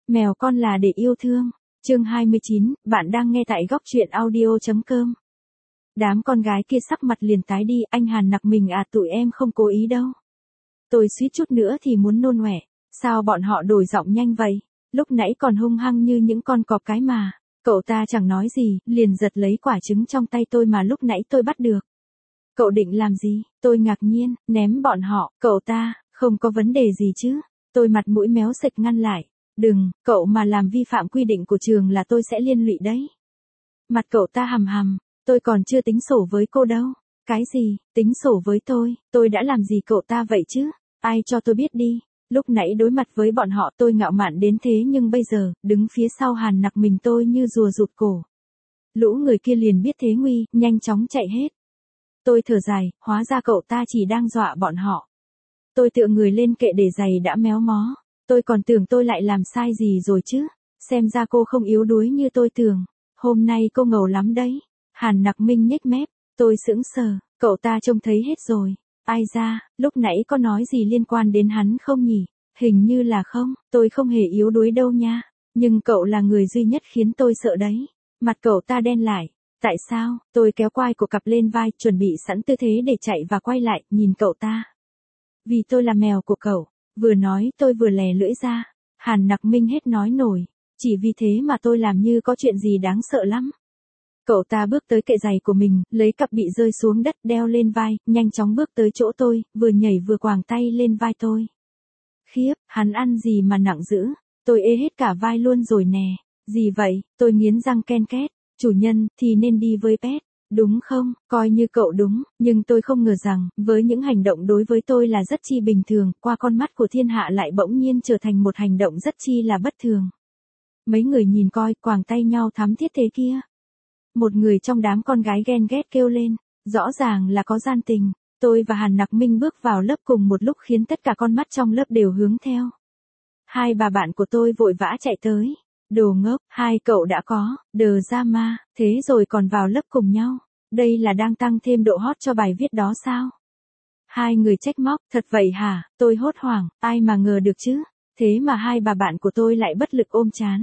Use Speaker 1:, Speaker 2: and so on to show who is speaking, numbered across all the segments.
Speaker 1: Mèo con là để yêu thương. Chương 29, bạn đang nghe tại góc truyện audio.com. Đám con gái kia sắc mặt liền tái đi, anh Hàn nặc mình à, tụi em không cố ý đâu. Tôi suýt chút nữa thì muốn nôn ọe. Sao bọn họ đổi giọng nhanh vậy? Lúc nãy còn hung hăng như những con cọp cái mà. Cậu ta chẳng nói gì, liền giật lấy quả trứng trong tay tôi mà lúc nãy tôi bắt được. Cậu định làm gì? Tôi ngạc nhiên, ném bọn họ. Cậu ta, không có vấn đề gì chứ? Tôi mặt mũi méo sệch ngăn lại. Đừng, cậu mà làm vi phạm quy định của trường là tôi sẽ liên lụy đấy. Mặt cậu ta hầm hầm, tôi còn chưa tính sổ với cô đâu. Cái gì, tính sổ với tôi đã làm gì cậu ta vậy chứ? Ai cho tôi biết đi. Lúc nãy đối mặt với bọn họ tôi ngạo mạn đến thế nhưng bây giờ, đứng phía sau Hàn nặc mình tôi như rùa rụt cổ. Lũ người kia liền biết thế nguy, nhanh chóng chạy hết. Tôi thở dài, hóa ra cậu ta chỉ đang dọa bọn họ. Tôi tựa người lên kệ để giày đã méo mó. Tôi còn tưởng tôi lại làm sai gì rồi chứ. Xem ra cô không yếu đuối như tôi tưởng. Hôm nay cô ngầu lắm đấy. Hàn nặc minh nhếch mép. Tôi sững sờ. Cậu ta trông thấy hết rồi. Ai ra, lúc nãy có nói gì liên quan đến hắn không nhỉ? Hình như là không. Tôi không hề yếu đuối đâu nha. Nhưng cậu là người duy nhất khiến tôi sợ đấy. Mặt cậu ta đen lại. Tại sao? Tôi kéo quai của cặp lên vai, chuẩn bị sẵn tư thế để chạy và quay lại, nhìn cậu ta. Vì tôi là mèo của cậu. Vừa nói tôi vừa lè lưỡi ra. Hàn nặc minh hết nói nổi. Chỉ vì thế mà tôi làm như có chuyện gì đáng sợ lắm. Cậu ta bước tới kệ giày của mình, lấy cặp bị rơi xuống đất đeo lên vai, nhanh chóng bước tới chỗ tôi, vừa nhảy vừa quàng tay lên vai tôi. Khiếp, hắn ăn gì mà nặng dữ. Tôi ê hết cả vai luôn rồi nè. Gì vậy? Tôi nghiến răng ken két. Chủ nhân, thì nên đi với pet. Đúng không? Coi như cậu đúng, nhưng tôi không ngờ rằng, với những hành động đối với tôi là rất chi bình thường, qua con mắt của thiên hạ lại bỗng nhiên trở thành một hành động rất chi là bất thường. Mấy người nhìn coi, quàng tay nhau thắm thiết thế kia. Một người trong đám con gái ghen ghét kêu lên, rõ ràng là có gian tình. Tôi và Hàn nặc minh bước vào lớp cùng một lúc khiến tất cả con mắt trong lớp đều hướng theo. Hai bà bạn của tôi vội vã chạy tới. Đồ ngốc, hai cậu đã có, đờ ra ma, thế rồi còn vào lớp cùng nhau. Đây là đang tăng thêm độ hot cho bài viết đó sao? Hai người trách móc, thật vậy hả? Tôi hốt hoảng, ai mà ngờ được chứ? Thế mà hai bà bạn của tôi lại bất lực ôm chán.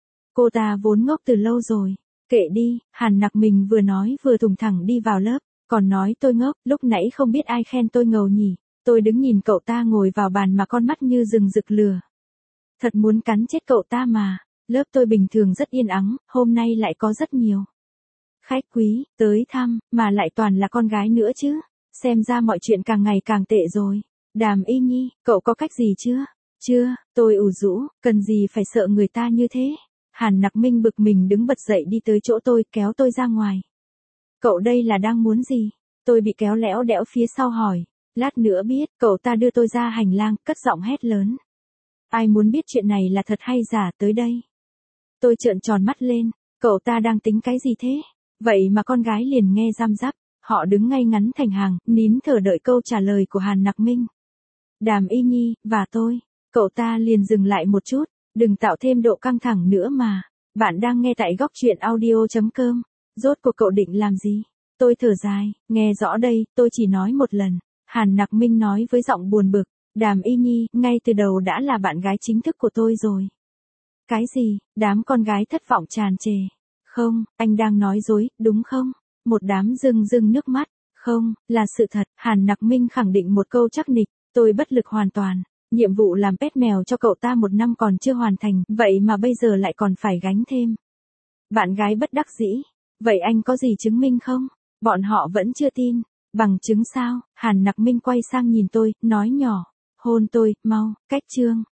Speaker 1: Cô ta vốn ngốc từ lâu rồi. Kệ đi, Hàn nặc mình vừa nói vừa thùng thẳng đi vào lớp, còn nói tôi ngốc, lúc nãy không biết ai khen tôi ngầu nhỉ. Tôi đứng nhìn cậu ta ngồi vào bàn mà con mắt như rừng rực lửa. Thật muốn cắn chết cậu ta mà. Lớp tôi bình thường rất yên ắng, hôm nay lại có rất nhiều khách quý tới thăm, mà lại toàn là con gái nữa chứ. Xem ra mọi chuyện càng ngày càng tệ rồi. Đàm Y Nhi, cậu có cách gì chưa? Chưa, tôi ủ rũ, cần gì phải sợ người ta như thế. Hàn nặc minh bực mình đứng bật dậy đi tới chỗ tôi, kéo tôi ra ngoài. Cậu đây là đang muốn gì? Tôi bị kéo lẽo đẽo phía sau hỏi. Lát nữa biết, cậu ta đưa tôi ra hành lang, cất giọng hét lớn. Ai muốn biết chuyện này là thật hay giả tới đây? Tôi trợn tròn mắt lên, cậu ta đang tính cái gì thế? Vậy mà con gái liền nghe răm rắp, họ đứng ngay ngắn thành hàng, nín thở đợi câu trả lời của Hàn nặc minh. Đàm Y Nhi, và tôi. Cậu ta liền dừng lại một chút, đừng tạo thêm độ căng thẳng nữa mà. Bạn đang nghe tại góc truyện audio.com. Rốt cuộc cậu định làm gì? Tôi thở dài, nghe rõ đây, tôi chỉ nói một lần. Hàn nặc minh nói với giọng buồn bực, Đàm Y Nhi, ngay từ đầu đã là bạn gái chính thức của tôi rồi. Cái gì? Đám con gái thất vọng tràn trề. Không, anh đang nói dối, đúng không? Một đám rưng rưng nước mắt. Không, là sự thật. Hàn nặc minh khẳng định một câu chắc nịch. Tôi bất lực hoàn toàn. Nhiệm vụ làm pet mèo cho cậu ta 1 năm còn chưa hoàn thành, vậy mà bây giờ lại còn phải gánh thêm. Bạn gái bất đắc dĩ. Vậy anh có gì chứng minh không? Bọn họ vẫn chưa tin. Bằng chứng sao? Hàn nặc minh quay sang nhìn tôi, nói nhỏ. Hôn tôi, mau, cách chương.